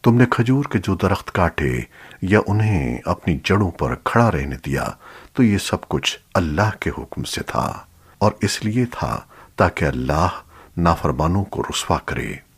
तुमने खजूर के जो दरख्त काटे या उन्हें अपनी जड़ों पर खड़ा रहने दिया तो ये सब कुछ अल्लाह के हुक्म से था और इसलिए था ताकि अल्लाह नाफरमानों को रुस्वा करे।